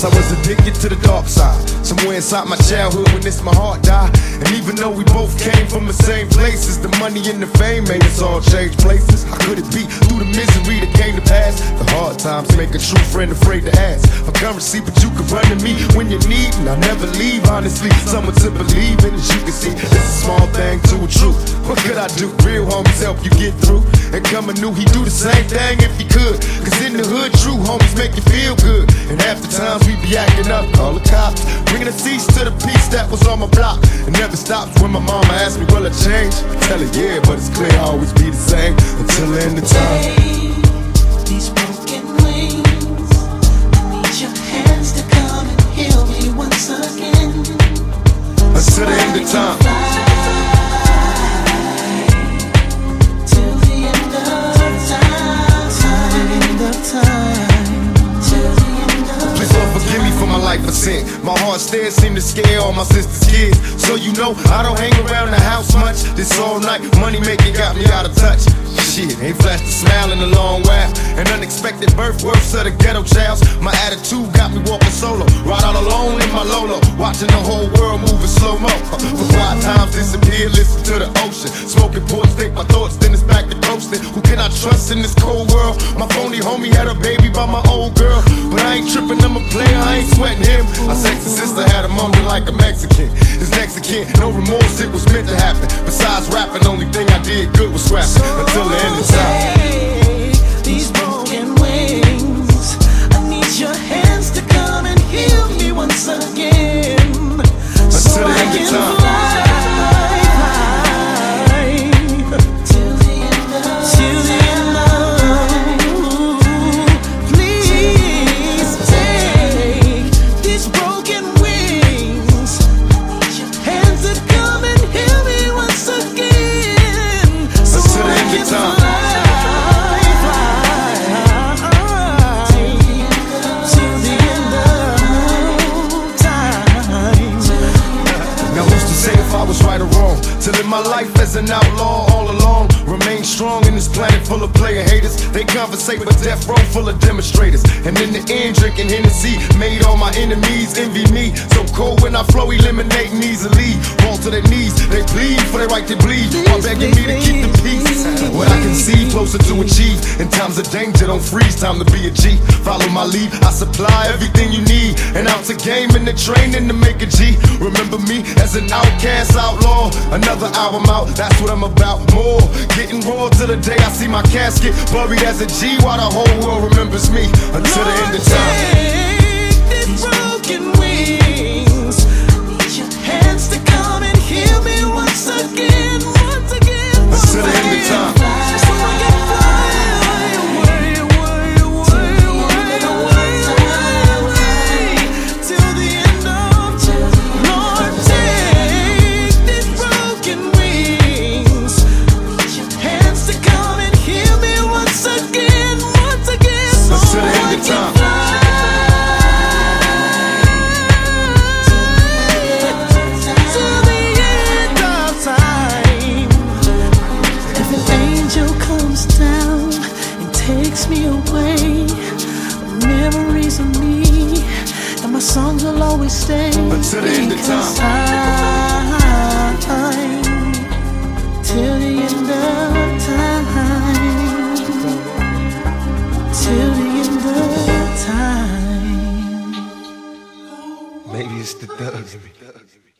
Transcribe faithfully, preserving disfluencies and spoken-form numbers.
guess I was addicted to the dark side. Somewhere inside my childhood when this my heart died. And even though we both came from the same places, the money and the fame made us all change places. How could it be through the misery that came to pass? The hard times make a true friend afraid to ask for currency, but you can run to me when you need, and I'll never leave. Honestly, someone to believe in. As you can see, it's a small thing to a truth. What could I do? Real homies help you get through. And coming new, he do the same thing if he could. Cause in the hood, true homies make you feel good. And half the times we be acting up, call the cops, bringing a cease to the peace that was on my block. It never stops when my mama asks me, will I change? I tell her yeah, but it's clear I'll always be the same until the end of time. These broken wings, I need your hands to come and heal me once again. Until the end of time. Till the end of time. Till the end of time. Till the end of Please Lord forgive me for my life of sin. My heart still seem to scare all my sister's kids. So you know I don't hang around the house much. This all night money making got me out of touch. Shit, ain't flashed a smile in a long while. An unexpected birth, worse of the ghetto childs. My attitude got me walking solo, ride out alone in my Lolo, watching the whole world move in slow-mo. For quiet times disappear, listen to the ocean. Smoking ports, think my thoughts, then it's back to coasting. Who can I trust in this cold world? My phony homie had a baby by my old girl, but I ain't tripping, I'm a player, I ain't sweating him. My sexy sister had a moment like a Mexican. His next of kin, no remorse, it was meant to happen. Besides rapping, only thing I did good was scrapping. Until the end of time. these broken wings, I need your hands to come and heal me once again. So Until the I end can of time. fly till the end of, till the end of. Please take these broken wings, hands to come and heal me once again. So Until the I end of can time. fly, fly till the end of time. Now who's to say if I was right or wrong? To live my life as an outlaw all along. Remain strong in this planet full of player haters. They conversate with death row full of demonstrators. And in the end drinking Hennessy made all my enemies envy me. So cold when I flow, eliminating easily. Fall to their knees, they plead for their right to bleed, while begging me to keep the peace. What I can see closer to achieve. In times of danger, don't freeze, time to be a G. Follow my lead, I supply everything you need. And out to game in the training to make a G. Remember me as an outcast outlaw. Another album out, that's what I'm about. More, getting raw till the day I see my casket buried as a G, while the whole world remembers me. Until the end of time. Take these broken wings, I need your hands to come and heal me once again, once again. Until the end of time. So I can fly away, away, away, away, away, away, till the end of time. Lord, take these broken wings, hands to come and heal me once again, once again. So Until the end I of can time. fly till the end of time. If an angel comes down and takes me away, memories of me and my songs will always stay. Until the end of Because time. time, till the end of time, till the end of time. Maybe it's the thugs in me.